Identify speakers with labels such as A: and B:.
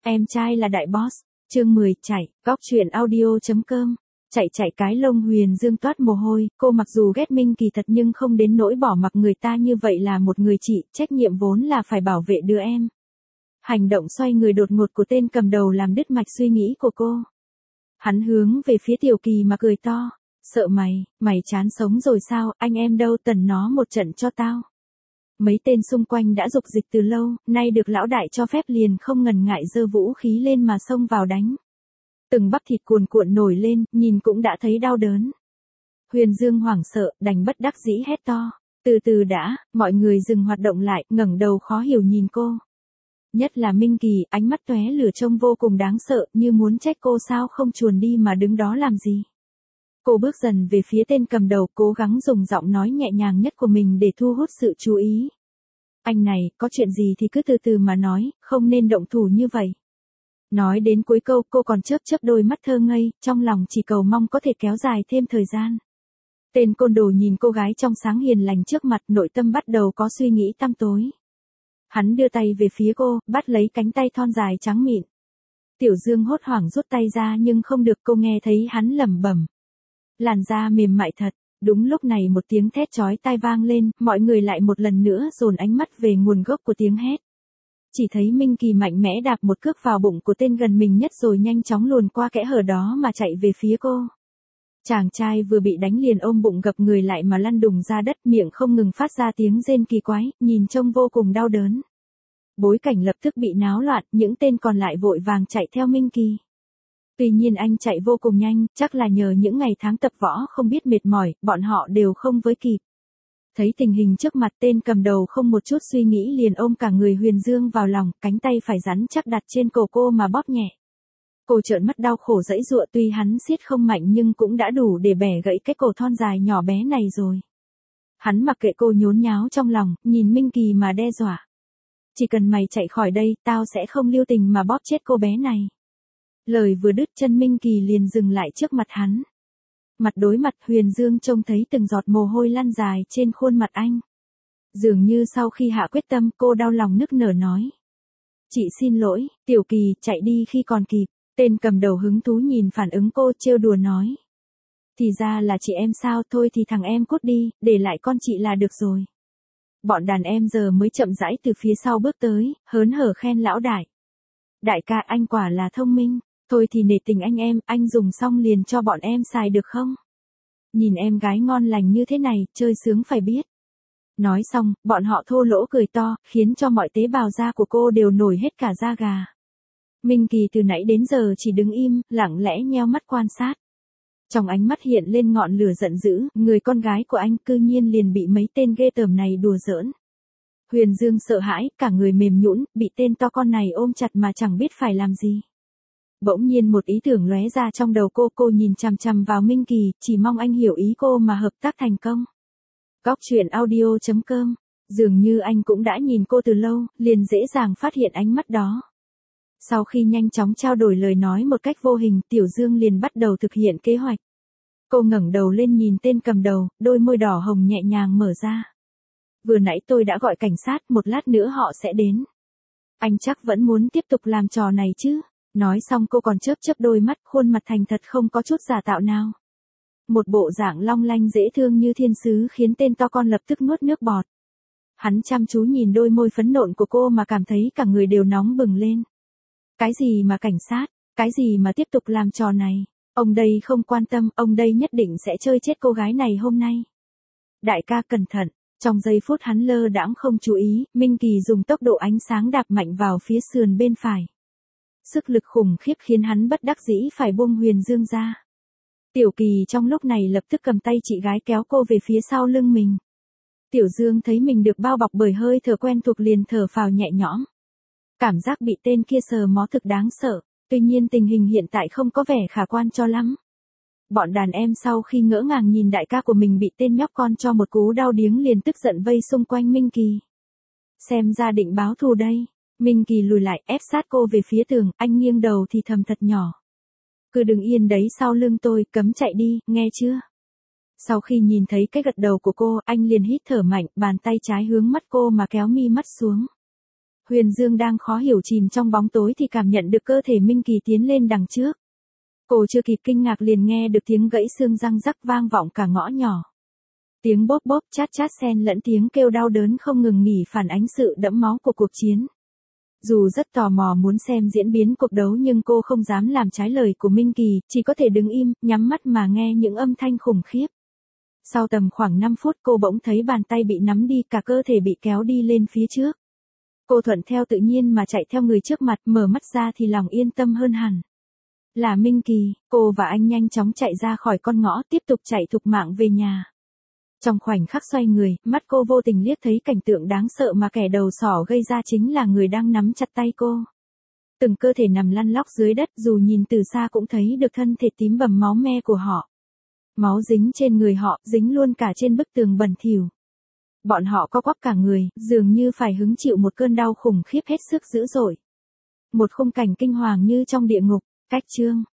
A: Em trai là đại boss. Chương 10, chạy. Góc truyện audio.com. Chạy cái lông Huyền Dương toát mồ hôi, cô mặc dù ghét Minh Kỳ thật nhưng không đến nỗi bỏ mặc người ta như vậy, là một người chị, trách nhiệm vốn là phải bảo vệ đứa em. Hành động xoay người đột ngột của tên cầm đầu làm đứt mạch suy nghĩ của cô. Hắn hướng về phía Tiểu Kỳ mà cười to. Sợ mày chán sống rồi sao, anh em đâu, tần nó một trận cho tao. Mấy tên xung quanh đã dục dịch từ lâu, nay được lão đại cho phép liền không ngần ngại giơ vũ khí lên mà xông vào đánh. Từng bắp thịt cuồn cuộn nổi lên, nhìn cũng đã thấy đau đớn. Huyền Dương hoảng sợ, đành bất đắc dĩ hét to. Từ từ đã, mọi người dừng hoạt động lại, ngẩng đầu khó hiểu nhìn cô. Nhất là Minh Kỳ, ánh mắt tóe lửa trông vô cùng đáng sợ, như muốn trách cô sao không chuồn đi mà đứng đó làm gì. Cô bước dần về phía tên cầm đầu, cố gắng dùng giọng nói nhẹ nhàng nhất của mình để thu hút sự chú ý. Anh này, có chuyện gì thì cứ từ từ mà nói, không nên động thủ như vậy. Nói đến cuối câu, cô còn chớp đôi mắt thơ ngây, trong lòng chỉ cầu mong có thể kéo dài thêm thời gian. Tên côn đồ nhìn cô gái trong sáng hiền lành trước mặt, nội tâm bắt đầu có suy nghĩ tăm tối. Hắn đưa tay về phía cô, bắt lấy cánh tay thon dài trắng mịn. Tiểu Dương hốt hoảng rút tay ra nhưng không được, cô nghe thấy hắn lẩm bẩm. Làn da mềm mại thật. Đúng lúc này một tiếng thét chói tai vang lên, mọi người lại một lần nữa dồn ánh mắt về nguồn gốc của tiếng hét. Chỉ thấy Minh Kỳ mạnh mẽ đạp một cước vào bụng của tên gần mình nhất rồi nhanh chóng luồn qua kẽ hở đó mà chạy về phía cô. Chàng trai vừa bị đánh liền ôm bụng gập người lại mà lăn đùng ra đất, miệng không ngừng phát ra tiếng rên kỳ quái, nhìn trông vô cùng đau đớn. Bối cảnh lập tức bị náo loạn, những tên còn lại vội vàng chạy theo Minh Kỳ. Tuy nhiên anh chạy vô cùng nhanh, chắc là nhờ những ngày tháng tập võ không biết mệt mỏi, bọn họ đều không với kịp. Thấy tình hình trước mặt, tên cầm đầu không một chút suy nghĩ liền ôm cả người Huyền Dương vào lòng, cánh tay phải rắn chắc đặt trên cổ cô mà bóp nhẹ. Cô trợn mắt đau khổ giãy giụa, tuy hắn siết không mạnh nhưng cũng đã đủ để bẻ gãy cái cổ thon dài nhỏ bé này rồi. Hắn mặc kệ cô nhốn nháo trong lòng, nhìn Minh Kỳ mà đe dọa. Chỉ cần mày chạy khỏi đây, tao sẽ không lưu tình mà bóp chết cô bé này. Lời vừa đứt, chân Minh Kỳ liền dừng lại trước mặt hắn. Mặt đối mặt, Huyền Dương trông thấy từng giọt mồ hôi lăn dài trên khuôn mặt anh. Dường như sau khi hạ quyết tâm, cô đau lòng nức nở nói. Chị xin lỗi, Tiểu Kỳ, chạy đi khi còn kịp. Tên cầm đầu hứng thú nhìn phản ứng cô, trêu đùa nói. Thì ra là chị em sao, thôi thì thằng em cút đi, để lại con chị là được rồi. Bọn đàn em giờ mới chậm rãi từ phía sau bước tới, hớn hở khen lão đại. Đại ca, anh quả là thông minh. Thôi thì nể tình anh dùng xong liền cho bọn em xài được không? Nhìn em gái ngon lành như thế này, chơi sướng phải biết. Nói xong, bọn họ thô lỗ cười to, khiến cho mọi tế bào da của cô đều nổi hết cả da gà. Minh Kỳ từ nãy đến giờ chỉ đứng im, lặng lẽ nheo mắt quan sát. Trong ánh mắt hiện lên ngọn lửa giận dữ, người con gái của anh cư nhiên liền bị mấy tên ghê tởm này đùa giỡn. Huyền Dương sợ hãi, cả người mềm nhũn, bị tên to con này ôm chặt mà chẳng biết phải làm gì. Bỗng nhiên một ý tưởng lóe ra trong đầu cô nhìn chằm chằm vào Minh Kỳ, chỉ mong anh hiểu ý cô mà hợp tác thành công. Góc truyện audio.com. Dường như anh cũng đã nhìn cô từ lâu, liền dễ dàng phát hiện ánh mắt đó. Sau khi nhanh chóng trao đổi lời nói một cách vô hình, Tiểu Dương liền bắt đầu thực hiện kế hoạch. Cô ngẩng đầu lên nhìn tên cầm đầu, đôi môi đỏ hồng nhẹ nhàng mở ra. Vừa nãy tôi đã gọi cảnh sát, một lát nữa họ sẽ đến. Anh chắc vẫn muốn tiếp tục làm trò này chứ? Nói xong cô còn chớp đôi mắt, khuôn mặt thành thật không có chút giả tạo nào. Một bộ dạng long lanh dễ thương như thiên sứ khiến tên to con lập tức nuốt nước bọt. Hắn chăm chú nhìn đôi môi phấn nộn của cô mà cảm thấy cả người đều nóng bừng lên. Cái gì mà cảnh sát, cái gì mà tiếp tục làm trò này, ông đây không quan tâm, ông đây nhất định sẽ chơi chết cô gái này hôm nay. Đại ca cẩn thận. Trong giây phút hắn lơ đãng không chú ý, Minh Kỳ dùng tốc độ ánh sáng đạp mạnh vào phía sườn bên phải. Sức lực khủng khiếp khiến hắn bất đắc dĩ phải buông Huyền Dương ra. Tiểu Kỳ trong lúc này lập tức cầm tay chị gái kéo cô về phía sau lưng mình. Tiểu Dương thấy mình được bao bọc bởi hơi thở quen thuộc liền thở phào nhẹ nhõm. Cảm giác bị tên kia sờ mó thực đáng sợ, tuy nhiên tình hình hiện tại không có vẻ khả quan cho lắm. Bọn đàn em sau khi ngỡ ngàng nhìn đại ca của mình bị tên nhóc con cho một cú đau điếng liền tức giận vây xung quanh Minh Kỳ. Xem ra định báo thù đây. Minh Kỳ lùi lại ép sát cô về phía tường, anh nghiêng đầu thì thầm thật nhỏ. Cứ đừng yên đấy sau lưng tôi, cấm chạy đi, nghe chưa? Sau khi nhìn thấy cái gật đầu của cô, anh liền hít thở mạnh, bàn tay trái hướng mắt cô mà kéo mi mắt xuống. Huyền Dương đang khó hiểu chìm trong bóng tối thì cảm nhận được cơ thể Minh Kỳ tiến lên đằng trước. Cô chưa kịp kinh ngạc liền nghe được tiếng gãy xương răng rắc vang vọng cả ngõ nhỏ. Tiếng bốp bốp chát chát xen lẫn tiếng kêu đau đớn không ngừng nghỉ phản ánh sự đẫm máu của cuộc chiến. Dù rất tò mò muốn xem diễn biến cuộc đấu nhưng cô không dám làm trái lời của Minh Kỳ, chỉ có thể đứng im, nhắm mắt mà nghe những âm thanh khủng khiếp. Sau tầm khoảng 5 phút cô bỗng thấy bàn tay bị nắm đi, cả cơ thể bị kéo đi lên phía trước. Cô thuận theo tự nhiên mà chạy theo người trước mặt, mở mắt ra thì lòng yên tâm hơn hẳn. Là Minh Kỳ, cô và anh nhanh chóng chạy ra khỏi con ngõ, tiếp tục chạy thục mạng về nhà. Trong khoảnh khắc xoay người, mắt cô vô tình liếc thấy cảnh tượng đáng sợ mà kẻ đầu sỏ gây ra chính là người đang nắm chặt tay cô. Từng cơ thể nằm lăn lóc dưới đất, dù nhìn từ xa cũng thấy được thân thể tím bầm máu me của họ. Máu dính trên người họ, dính luôn cả trên bức tường bẩn thỉu. Bọn họ co quắp cả người, dường như phải hứng chịu một cơn đau khủng khiếp hết sức dữ dội. Một khung cảnh kinh hoàng như trong địa ngục. Cách chương